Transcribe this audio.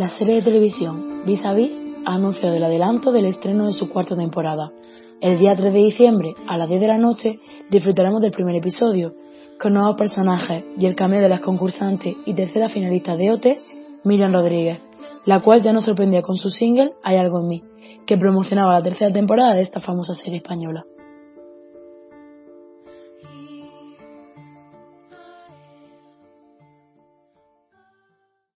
La serie de televisión Vis a Vis ha anunciado el adelanto del estreno de su cuarta temporada. El día 3 de diciembre, a las 10 de la noche, disfrutaremos del primer episodio, con nuevos personajes y el cameo de las concursantes y tercera finalista de OT, Miriam Rodríguez, la cual ya nos sorprendió con su single Hay algo en mí, que promocionaba la tercera temporada de esta famosa serie española.